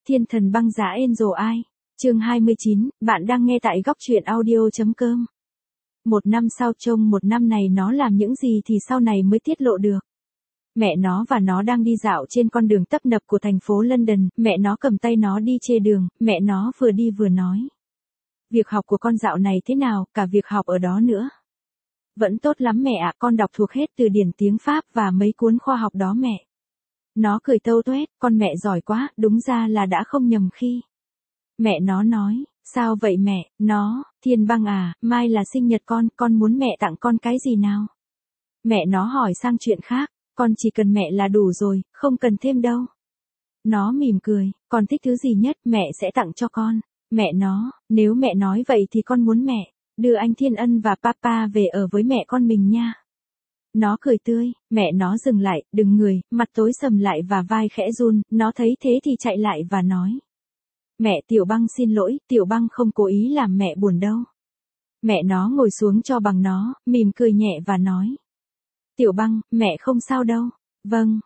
Thiên thần băng giá Angel ai? Chương 29, bạn đang nghe tại góc truyện audio.com. Một năm sau trông một năm này nó làm những gì thì sau này mới tiết lộ được. Mẹ nó và nó đang đi dạo trên con đường tấp nập của thành phố London, mẹ nó cầm tay nó đi chê đường, mẹ nó vừa đi vừa nói. Việc học của con dạo này thế nào, cả việc học ở đó nữa. Vẫn tốt lắm mẹ ạ, con đọc thuộc hết từ điển tiếng Pháp và mấy cuốn khoa học đó mẹ. Nó cười tâu tuét, con mẹ giỏi quá, đúng ra là đã không nhầm khi. Mẹ nó nói, sao vậy mẹ, nó, Thiên băng à, mai là sinh nhật con muốn mẹ tặng con cái gì nào? Mẹ nó hỏi sang chuyện khác, con chỉ cần mẹ là đủ rồi, không cần thêm đâu. Nó mỉm cười, con thích thứ gì nhất mẹ sẽ tặng cho con. Mẹ nó, nếu mẹ nói vậy thì con muốn mẹ đưa anh Thiên Ân và Papa về ở với mẹ con mình nha. Nó cười tươi, mẹ nó dừng lại, đừng người, mặt tối sầm lại và vai khẽ run, nó thấy thế thì chạy lại và nói. Mẹ Tiểu Băng xin lỗi, Tiểu Băng không cố ý làm mẹ buồn đâu. Mẹ nó ngồi xuống cho bằng nó, mỉm cười nhẹ và nói. Tiểu Băng, mẹ không sao đâu. Vâng,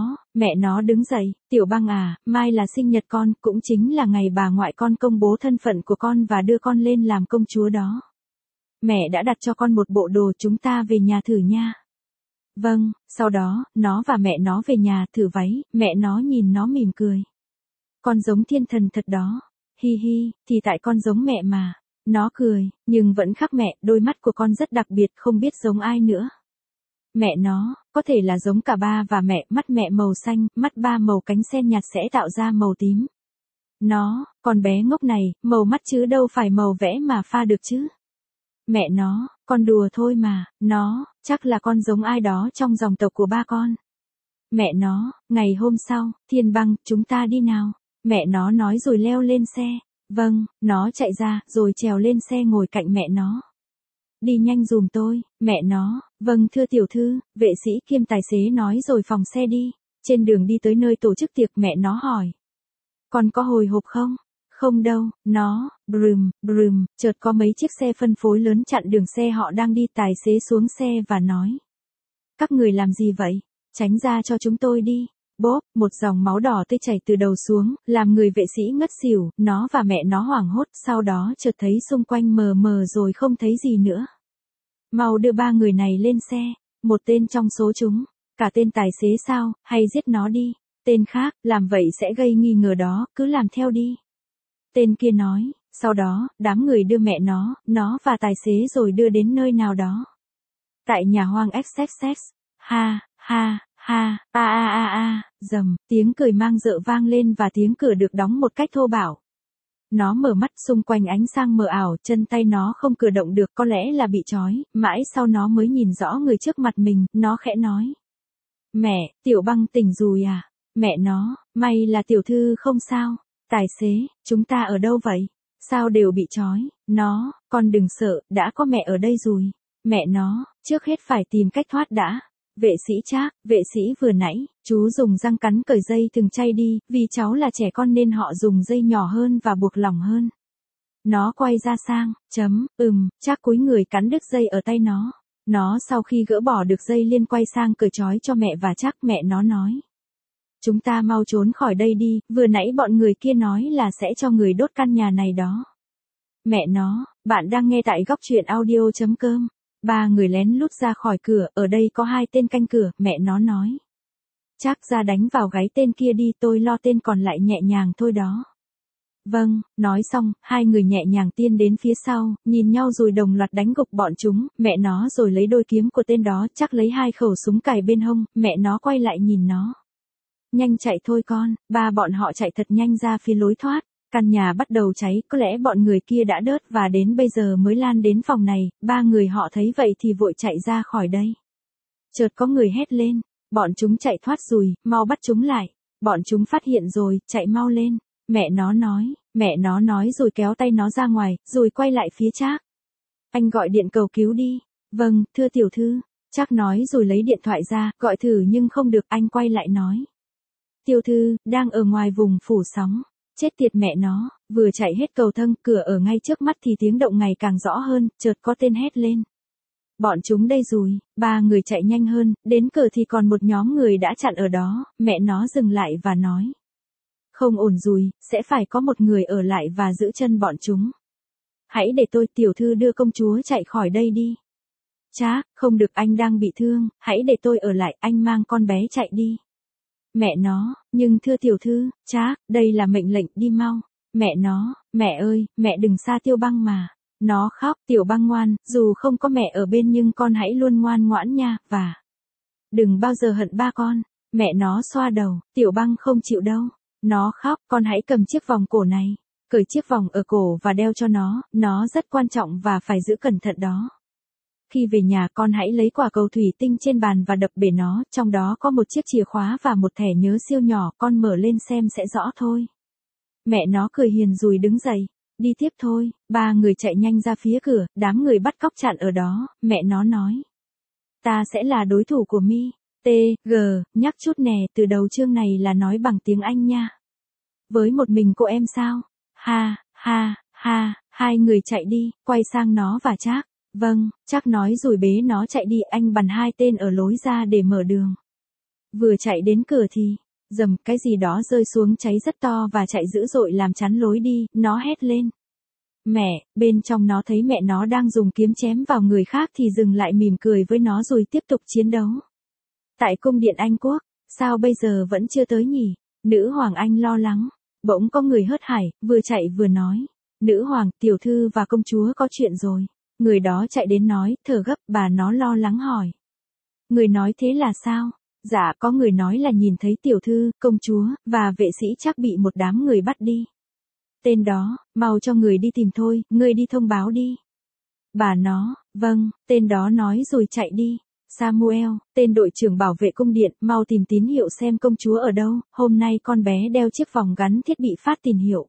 mẹ nó đứng dậy, Tiểu Băng à, mai là sinh nhật con, cũng chính là ngày bà ngoại con công bố thân phận của con và đưa con lên làm công chúa đó. Mẹ đã đặt cho con một bộ đồ, chúng ta về nhà thử nha. Vâng, sau đó, nó và mẹ nó về nhà thử váy, mẹ nó nhìn nó mỉm cười. Con giống thiên thần thật đó. Hi hi, thì tại con giống mẹ mà. Nó cười, nhưng vẫn khác mẹ, đôi mắt của con rất đặc biệt, không biết giống ai nữa. Mẹ nó, có thể là giống cả ba và mẹ, mắt mẹ màu xanh, mắt ba màu cánh sen nhạt sẽ tạo ra màu tím. Nó, con bé ngốc này, màu mắt chứ đâu phải màu vẽ mà pha được chứ. Mẹ nó, con đùa thôi mà, nó, chắc là con giống ai đó trong dòng tộc của ba con. Mẹ nó, ngày hôm sau, Thiên băng, chúng ta đi nào. Mẹ nó nói rồi leo lên xe. Vâng, nó chạy ra, rồi trèo lên xe ngồi cạnh mẹ nó. Đi nhanh dùm tôi, mẹ nó, vâng thưa tiểu thư, vệ sĩ kiêm tài xế nói rồi phòng xe đi. Trên đường đi tới nơi tổ chức tiệc mẹ nó hỏi. Con có hồi hộp không? Không đâu, nó, brum, chợt có mấy chiếc xe phân phối lớn chặn đường xe họ đang đi, tài xế xuống xe và nói. Các người làm gì vậy? Tránh ra cho chúng tôi đi. Bốp, một dòng máu đỏ tươi chảy từ đầu xuống, làm người vệ sĩ ngất xỉu, nó và mẹ nó hoảng hốt, sau đó chợt thấy xung quanh mờ mờ rồi không thấy gì nữa. Mau đưa ba người này lên xe, một tên trong số chúng, cả tên tài xế sao, hay giết nó đi, tên khác, làm vậy sẽ gây nghi ngờ đó, cứ làm theo đi. Tên kia nói, sau đó, đám người đưa mẹ nó và tài xế rồi đưa đến nơi nào đó. Tại nhà hoang XXX, rầm, tiếng cười mang rợ vang lên và tiếng cửa được đóng một cách thô bạo. Nó mở mắt, xung quanh ánh sáng mờ ảo, chân tay nó không cử động được, có lẽ là bị trói, mãi sau nó mới nhìn rõ người trước mặt mình, nó khẽ nói. Mẹ, Tiểu Băng tỉnh rồi à? Mẹ nó, may là tiểu thư không sao. Tài xế, chúng ta ở đâu vậy? Sao đều bị trói? Nó, con đừng sợ, đã có mẹ ở đây rồi. Mẹ nó, trước hết phải tìm cách thoát đã. Vệ sĩ Trác, vệ sĩ vừa nãy, chú dùng răng cắn cởi dây thừng chay đi, vì cháu là trẻ con nên họ dùng dây nhỏ hơn và buộc lỏng hơn. Nó quay ra sang, Trác cúi người cắn đứt dây ở tay nó. Nó sau khi gỡ bỏ được dây liên quay sang cởi trói cho mẹ và Trác, mẹ nó nói. Chúng ta mau trốn khỏi đây đi, vừa nãy bọn người kia nói là sẽ cho người đốt căn nhà này đó. Mẹ nó, bạn đang nghe tại góc truyện audio.com. Ba người lén lút ra khỏi cửa, ở đây có hai tên canh cửa, mẹ nó nói. Trác ra đánh vào gáy tên kia đi, tôi lo tên còn lại nhẹ nhàng thôi đó. Vâng, nói xong, hai người nhẹ nhàng tiến đến phía sau, nhìn nhau rồi đồng loạt đánh gục bọn chúng, mẹ nó rồi lấy đôi kiếm của tên đó, Trác lấy hai khẩu súng cài bên hông, mẹ nó quay lại nhìn nó. Nhanh chạy thôi con, ba bọn họ chạy thật nhanh ra phía lối thoát. Căn nhà bắt đầu cháy, có lẽ bọn người kia đã đớt và đến bây giờ mới lan đến phòng này, ba người họ thấy vậy thì vội chạy ra khỏi đây. Chợt có người hét lên, bọn chúng chạy thoát rồi, mau bắt chúng lại, bọn chúng phát hiện rồi, chạy mau lên, mẹ nó nói rồi kéo tay nó ra ngoài, rồi quay lại phía Trác. Anh gọi điện cầu cứu đi. Vâng, thưa tiểu thư, Trác nói rồi lấy điện thoại ra, gọi thử nhưng không được, anh quay lại nói. Tiểu thư, đang ở ngoài vùng phủ sóng. Chết tiệt mẹ nó, vừa chạy hết cầu thang, cửa ở ngay trước mắt thì tiếng động ngày càng rõ hơn, chợt có tên hét lên. Bọn chúng đây rồi, ba người chạy nhanh hơn, đến cửa thì còn một nhóm người đã chặn ở đó, mẹ nó dừng lại và nói. Không ổn rồi, sẽ phải có một người ở lại và giữ chân bọn chúng. Hãy để tôi tiểu thư đưa công chúa chạy khỏi đây đi. Trác, không được, anh đang bị thương, hãy để tôi ở lại, anh mang con bé chạy đi. Mẹ nó, nhưng thưa tiểu thư, Trác, đây là mệnh lệnh, đi mau. Mẹ nó, mẹ ơi, mẹ đừng xa Tiêu Băng mà. Nó khóc, Tiểu Băng ngoan, dù không có mẹ ở bên nhưng con hãy luôn ngoan ngoãn nha, và đừng bao giờ hận ba con. Mẹ nó xoa đầu, Tiểu Băng không chịu đâu. Nó khóc, con hãy cầm chiếc vòng cổ này. Cởi chiếc vòng ở cổ và đeo cho nó rất quan trọng và phải giữ cẩn thận đó. Khi về nhà con hãy lấy quả cầu thủy tinh trên bàn và đập bể nó, trong đó có một chiếc chìa khóa và một thẻ nhớ siêu nhỏ, con mở lên xem sẽ rõ thôi. Mẹ nó cười hiền rồi đứng dậy, đi tiếp thôi. Ba người chạy nhanh ra phía cửa, đám người bắt cóc chặn ở đó, mẹ nó nói. Ta sẽ là đối thủ của Mi. T.G. nhắc chút nè, từ đầu chương này là nói bằng tiếng Anh nha. Với một mình cô em sao? Ha, ha, ha, hai người chạy đi, quay sang nó và Trác. Vâng, Trác nói rồi bế nó chạy đi, anh bắn hai tên ở lối ra để mở đường. Vừa chạy đến cửa thì, dầm, cái gì đó rơi xuống cháy rất to và chạy dữ dội làm chắn lối đi, nó hét lên. Mẹ, bên trong nó thấy mẹ nó đang dùng kiếm chém vào người khác thì dừng lại mỉm cười với nó rồi tiếp tục chiến đấu. Tại cung điện Anh Quốc, sao bây giờ vẫn chưa tới nhỉ? Nữ hoàng Anh lo lắng. Bỗng có người hớt hải, vừa chạy vừa nói. Nữ hoàng, tiểu thư và công chúa có chuyện rồi. Người đó chạy đến nói, thở gấp, bà nó lo lắng hỏi. Người nói thế là sao? Dạ, có người nói là nhìn thấy tiểu thư, công chúa, và vệ sĩ chắc bị một đám người bắt đi. Tên đó, mau cho người đi tìm thôi, người đi thông báo đi. Bà nó, vâng, tên đó nói rồi chạy đi. Samuel, tên đội trưởng bảo vệ cung điện, mau tìm tín hiệu xem công chúa ở đâu, hôm nay con bé đeo chiếc vòng gắn thiết bị phát tín hiệu.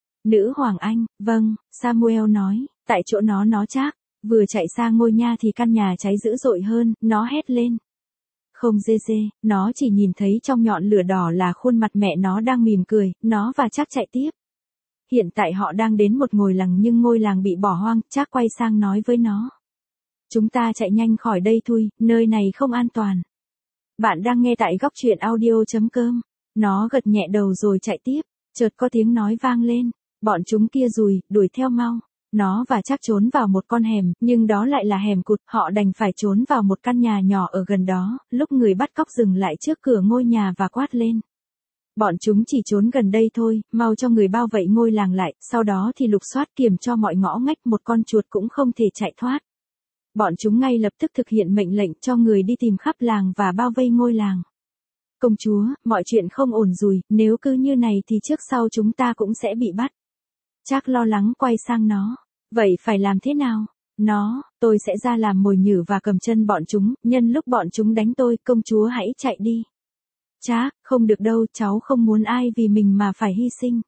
Nữ hoàng Anh, vâng, Samuel nói, tại chỗ nó Trác, vừa chạy sang ngôi nhà thì căn nhà cháy dữ dội hơn, nó hét lên. Không dê, nó chỉ nhìn thấy trong nhọn lửa đỏ là khuôn mặt mẹ nó đang mỉm cười, nó và Trác chạy tiếp. Hiện tại họ đang đến một ngôi làng nhưng ngôi làng bị bỏ hoang, Trác quay sang nói với nó. Chúng ta chạy nhanh khỏi đây thôi, nơi này không an toàn. Bạn đang nghe tại góc truyện audio.com. Nó gật nhẹ đầu rồi chạy tiếp, chợt có tiếng nói vang lên. Bọn chúng kia rồi, đuổi theo mau. Nó và Trác trốn vào một con hẻm, nhưng đó lại là hẻm cụt, họ đành phải trốn vào một căn nhà nhỏ ở gần đó, lúc người bắt cóc dừng lại trước cửa ngôi nhà và quát lên. Bọn chúng chỉ trốn gần đây thôi, mau cho người bao vây ngôi làng lại, sau đó thì lục soát kiểm cho mọi ngõ ngách, một con chuột cũng không thể chạy thoát. Bọn chúng ngay lập tức thực hiện mệnh lệnh cho người đi tìm khắp làng và bao vây ngôi làng. Công chúa, mọi chuyện không ổn rồi, nếu cứ như này thì trước sau chúng ta cũng sẽ bị bắt. Trác lo lắng quay sang nó. Vậy phải làm thế nào? Tôi sẽ ra làm mồi nhử và cầm chân bọn chúng, nhân lúc bọn chúng đánh tôi, công chúa hãy chạy đi. Trác, không được đâu, cháu không muốn ai vì mình mà phải hy sinh.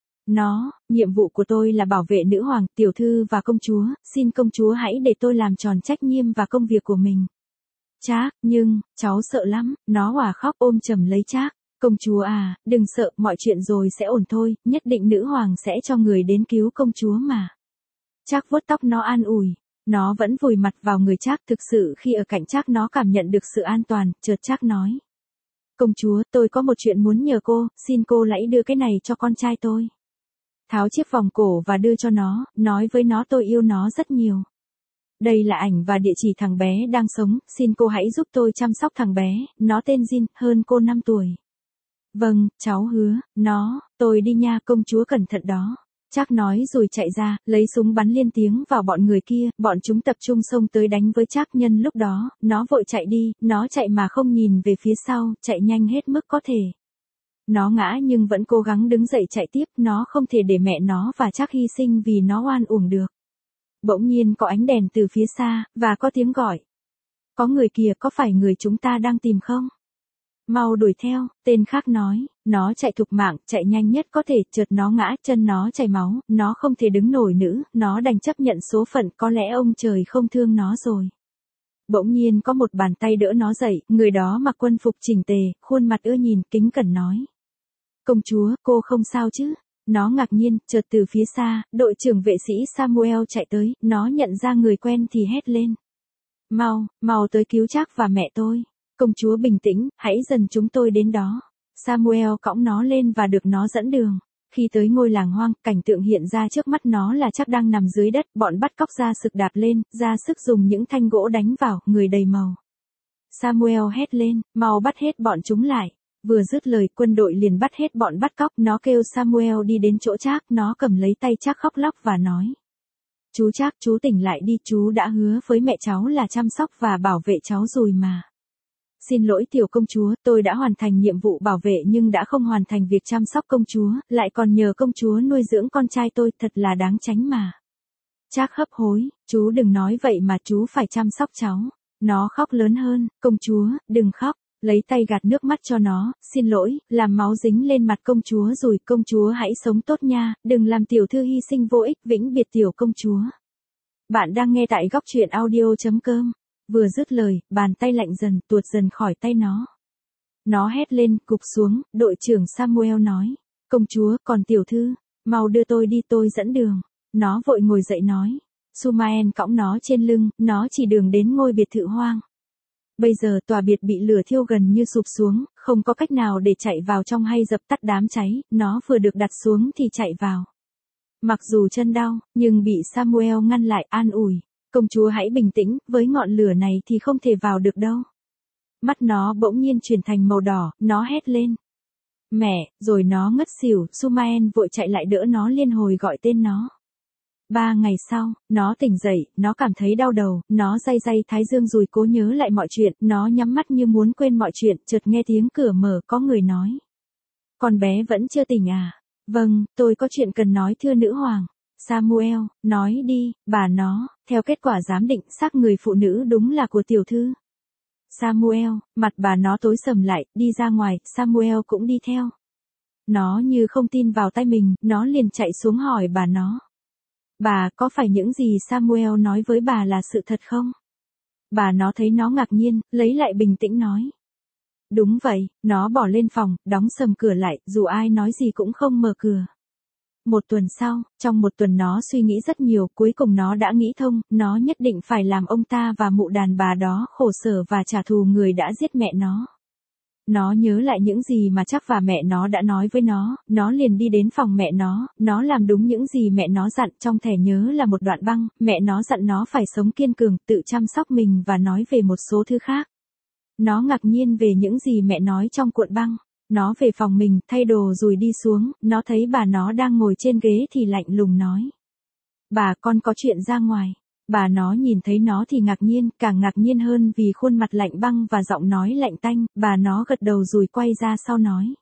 Nhiệm vụ của tôi là bảo vệ nữ hoàng, tiểu thư và công chúa, xin công chúa hãy để tôi làm tròn trách nhiệm và công việc của mình. Trác, nhưng, cháu sợ lắm, nó òa khóc ôm chầm lấy Trác. Công chúa à, đừng sợ, mọi chuyện rồi sẽ ổn thôi, nhất định nữ hoàng sẽ cho người đến cứu công chúa mà. Trác vuốt tóc nó an ủi, nó vẫn vùi mặt vào người Trác, thực sự khi ở cạnh Trác nó cảm nhận được sự an toàn, chợt Trác nói. Công chúa, tôi có một chuyện muốn nhờ cô, xin cô hãy đưa cái này cho con trai tôi. Tháo chiếc vòng cổ và đưa cho nó, nói với nó tôi yêu nó rất nhiều. Đây là ảnh và địa chỉ thằng bé đang sống, xin cô hãy giúp tôi chăm sóc thằng bé, nó tên Jin, hơn cô 5 tuổi. Vâng, cháu hứa, tôi đi nha, công chúa cẩn thận đó. Trác nói rồi chạy ra, lấy súng bắn liên tiếng vào bọn người kia, bọn chúng tập trung xông tới đánh với Trác. Nhân lúc đó, nó vội chạy đi, nó chạy mà không nhìn về phía sau, chạy nhanh hết mức có thể. Nó ngã nhưng vẫn cố gắng đứng dậy chạy tiếp, nó không thể để mẹ nó và Trác hy sinh vì nó oan uổng được. Bỗng nhiên có ánh đèn từ phía xa, và có tiếng gọi. Có người kìa, có phải người chúng ta đang tìm không? Mau đuổi theo, tên khác nói, nó chạy thục mạng, chạy nhanh nhất có thể, chợt nó ngã, chân nó chảy máu, nó không thể đứng nổi nữa, nó đành chấp nhận số phận, có lẽ ông trời không thương nó rồi. Bỗng nhiên có một bàn tay đỡ nó dậy, người đó mặc quân phục chỉnh tề, khuôn mặt ưa nhìn, kính cẩn nói. Công chúa, cô không sao chứ? Nó ngạc nhiên, chợt từ phía xa, đội trưởng vệ sĩ Samuel chạy tới, nó nhận ra người quen thì hét lên. Mau tới cứu Trác và mẹ tôi. Công chúa bình tĩnh, hãy dần chúng tôi đến đó. Samuel cõng nó lên và được nó dẫn đường. Khi tới ngôi làng hoang, cảnh tượng hiện ra trước mắt nó là chắc đang nằm dưới đất, bọn bắt cóc ra sức đạp lên, ra sức dùng những thanh gỗ đánh vào, người đầy màu. Samuel hét lên, mau bắt hết bọn chúng lại. Vừa dứt lời, quân đội liền bắt hết bọn bắt cóc, nó kêu Samuel đi đến chỗ Trác, nó cầm lấy tay Trác khóc lóc và nói. Chú Trác, chú tỉnh lại đi, chú đã hứa với mẹ cháu là chăm sóc và bảo vệ cháu rồi mà. Xin lỗi tiểu công chúa, tôi đã hoàn thành nhiệm vụ bảo vệ nhưng đã không hoàn thành việc chăm sóc công chúa, lại còn nhờ công chúa nuôi dưỡng con trai tôi, thật là đáng tránh mà. Trác hấp hối, chú đừng nói vậy mà, chú phải chăm sóc cháu. Nó khóc lớn hơn, công chúa, đừng khóc, lấy tay gạt nước mắt cho nó, xin lỗi, làm máu dính lên mặt công chúa rồi, công chúa hãy sống tốt nha, đừng làm tiểu thư hy sinh vô ích, vĩnh biệt tiểu công chúa. Bạn đang nghe tại góc truyện audio.com. Vừa dứt lời, bàn tay lạnh dần, tuột dần khỏi tay nó. Nó hét lên, cụp xuống, đội trưởng Samuel nói. Công chúa, còn tiểu thư, mau đưa tôi đi, tôi dẫn đường. Nó vội ngồi dậy nói. Sumael cõng nó trên lưng, nó chỉ đường đến ngôi biệt thự hoang. Bây giờ tòa biệt bị lửa thiêu gần như sụp xuống, không có cách nào để chạy vào trong hay dập tắt đám cháy, nó vừa được đặt xuống thì chạy vào. Mặc dù chân đau, nhưng bị Samuel ngăn lại, an ủi. Công chúa hãy bình tĩnh, với ngọn lửa này thì không thể vào được đâu. Mắt nó bỗng nhiên chuyển thành màu đỏ, nó hét lên. Mẹ, rồi nó ngất xỉu, Sumael vội chạy lại đỡ nó liên hồi gọi tên nó. 3 ngày sau, nó tỉnh dậy, nó cảm thấy đau đầu, nó day thái dương rồi cố nhớ lại mọi chuyện, nó nhắm mắt như muốn quên mọi chuyện, chợt nghe tiếng cửa mở, có người nói. Con bé vẫn chưa tỉnh à? Vâng, tôi có chuyện cần nói thưa nữ hoàng. Samuel, nói đi, bà nó, theo kết quả giám định, xác người phụ nữ đúng là của tiểu thư. Samuel, mặt bà nó tối sầm lại, đi ra ngoài, Samuel cũng đi theo. Nó như không tin vào tay mình, nó liền chạy xuống hỏi bà nó. Bà, có phải những gì Samuel nói với bà là sự thật không? Bà nó thấy nó ngạc nhiên, lấy lại bình tĩnh nói. Đúng vậy, nó bỏ lên phòng, đóng sầm cửa lại, dù ai nói gì cũng không mở cửa. 1 tuần sau, trong 1 tuần nó suy nghĩ rất nhiều, cuối cùng nó đã nghĩ thông, nó nhất định phải làm ông ta và mụ đàn bà đó khổ sở và trả thù người đã giết mẹ nó. Nó nhớ lại những gì mà Trác và mẹ nó đã nói với nó liền đi đến phòng mẹ nó làm đúng những gì mẹ nó dặn, trong thẻ nhớ là một đoạn băng, mẹ nó dặn nó phải sống kiên cường, tự chăm sóc mình và nói về một số thứ khác. Nó ngạc nhiên về những gì mẹ nói trong cuộn băng. Nó về phòng mình, thay đồ rồi đi xuống, nó thấy bà nó đang ngồi trên ghế thì lạnh lùng nói. Bà, con có chuyện ra ngoài. Bà nó nhìn thấy nó thì ngạc nhiên, càng ngạc nhiên hơn vì khuôn mặt lạnh băng và giọng nói lạnh tanh, bà nó gật đầu rồi quay ra sau nói.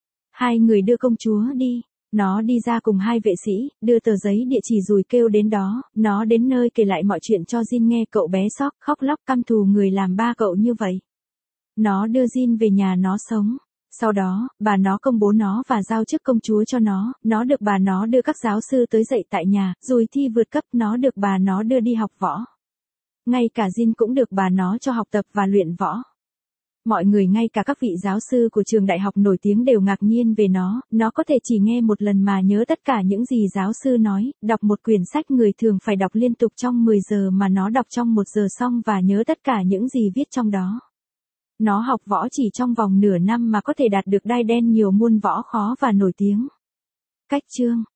2 người đưa công chúa đi. Nó đi ra cùng 2 vệ sĩ, đưa tờ giấy địa chỉ rồi kêu đến đó, nó đến nơi kể lại mọi chuyện cho Jin nghe, cậu bé sốc, khóc lóc căm thù người làm ba cậu như vậy. Nó đưa Jin về nhà nó sống. Sau đó, bà nó công bố nó và giao chức công chúa cho nó được bà nó đưa các giáo sư tới dạy tại nhà, rồi thi vượt cấp, nó được bà nó đưa đi học võ. Ngay cả Jin cũng được bà nó cho học tập và luyện võ. Mọi người ngay cả các vị giáo sư của trường đại học nổi tiếng đều ngạc nhiên về nó có thể chỉ nghe một lần mà nhớ tất cả những gì giáo sư nói, đọc một quyển sách người thường phải đọc liên tục trong 10 giờ mà nó đọc trong 1 giờ xong và nhớ tất cả những gì viết trong đó. Nó học võ chỉ trong vòng nửa năm mà có thể đạt được đai đen nhiều môn võ khó và nổi tiếng. Cách chương